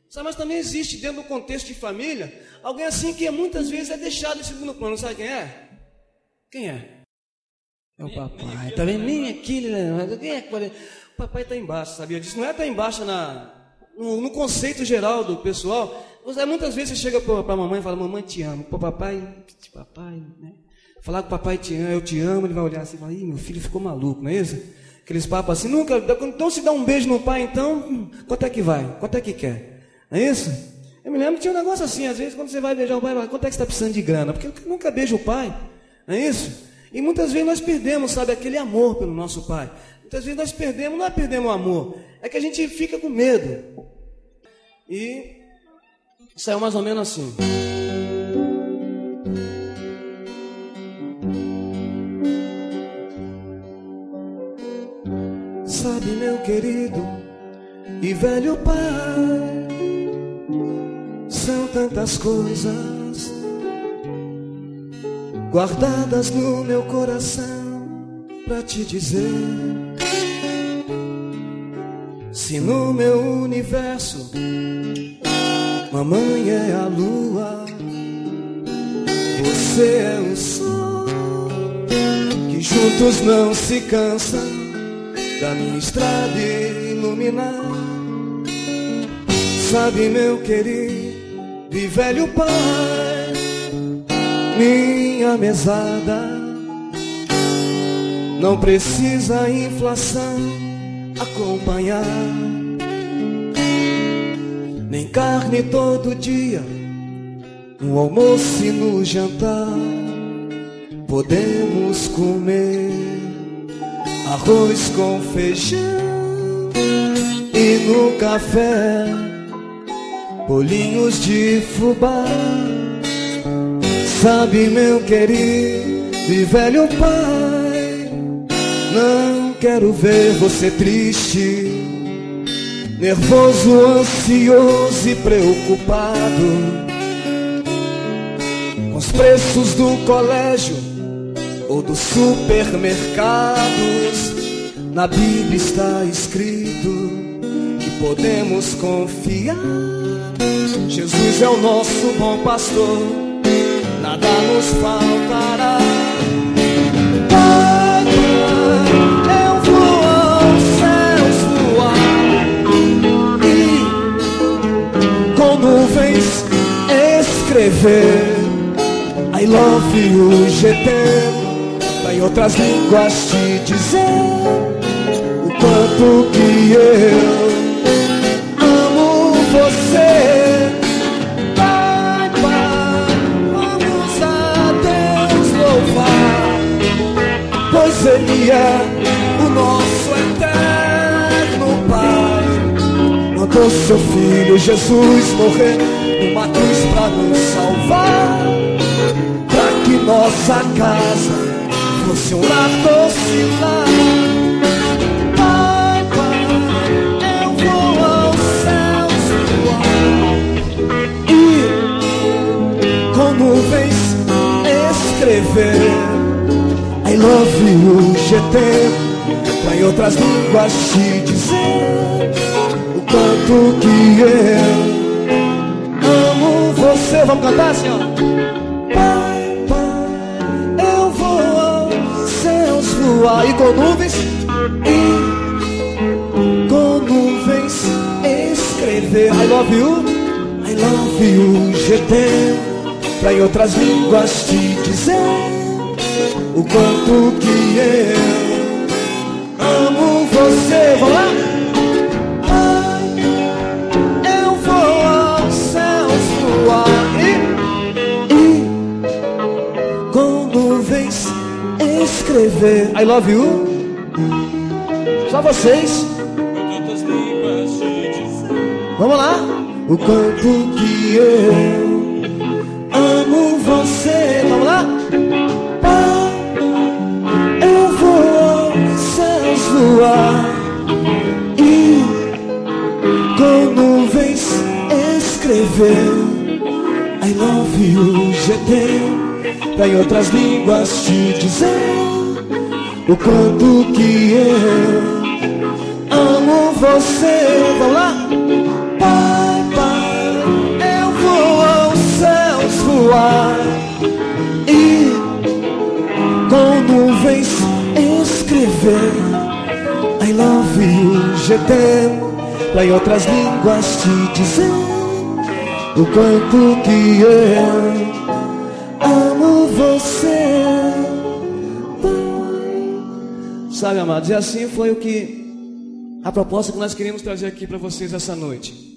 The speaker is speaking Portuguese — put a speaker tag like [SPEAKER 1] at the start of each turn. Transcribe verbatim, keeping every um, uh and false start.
[SPEAKER 1] Sabe, mas também existe dentro do contexto de família alguém assim que muitas vezes é deixado em segundo plano. Sabe quem é? Quem é? É o papai. Tá vendo? Nem aquele, né? Quem é? O papai está embaixo, sabia disso? Não é estar embaixo na, no, no conceito geral do pessoal. Você, muitas vezes você chega para a mamãe e fala, mamãe, te amo. Para o papai, papai, né? Falar que o papai te ama, eu te amo, ele vai olhar assim e falar, ih, meu filho ficou maluco, não é isso? Aqueles papos assim, nunca, então se dá um beijo no pai, então, quanto é que vai? Quanto é que quer? Não é isso? Eu me lembro que tinha um negócio assim, às vezes, quando você vai beijar o pai, quanto é que você está precisando de grana? Porque eu nunca beijo o pai, não é isso? E muitas vezes nós perdemos, sabe, aquele amor pelo nosso pai. Muitas vezes nós perdemos, não é perdemos o amor, é que a gente fica com medo. E saiu mais ou menos assim. Sabe, meu querido e velho pai, são tantas coisas guardadas no meu coração pra te dizer. Se no meu universo mamãe é a lua, você é o sol, que juntos não se cansam da minha estrada iluminar. Sabe, meu querido e velho pai, minha mesada não precisa inflação acompanhar, nem carne todo dia, no almoço e no jantar. Podemos comer arroz com feijão e no café bolinhos de fubá. Sabe, meu querido e velho pai, não quero ver você triste, nervoso, ansioso e preocupado com os preços do colégio ou dos supermercados. Na Bíblia está escrito que podemos confiar. Jesus é o nosso bom pastor, nada nos faltará. Pai, eu vou aos céus voar e com nuvens escrever I love you, G T. Em outras línguas te dizer o quanto que eu amo você. Pai, Pai, vamos a Deus louvar, pois Ele é o nosso eterno Pai. Mandou seu Filho Jesus morrer numa cruz pra nos salvar, pra que nossa casa fosse um lar doce lar. Pai, Pai, eu vou aos céus voar e com nuvens escrever I love you, G T. Pra em outras línguas te dizer o quanto que eu amo você. Vamos cantar assim, ó. E com nuvens, e com nuvens escrever I love you, I love you, G T. Pra em outras línguas te dizer o quanto que eu amo você. Vamos lá? Ai, eu vou aos céus voar e, e com nuvens escrever I love you. Só vocês. Vamos lá. O quanto que eu amo você. Vamos lá. Ah, eu vou aos céus voar e com nuvens escrever I love you, G T. Pra em outras línguas te dizer o quanto que eu amo você. Vamos lá? Pai, Pai, nuvens escrever I love you, je t'aime, pra em outras línguas te dizer o quanto que eu amo você. Sabe, amados, e assim foi o que a proposta que nós queríamos trazer aqui para vocês essa noite.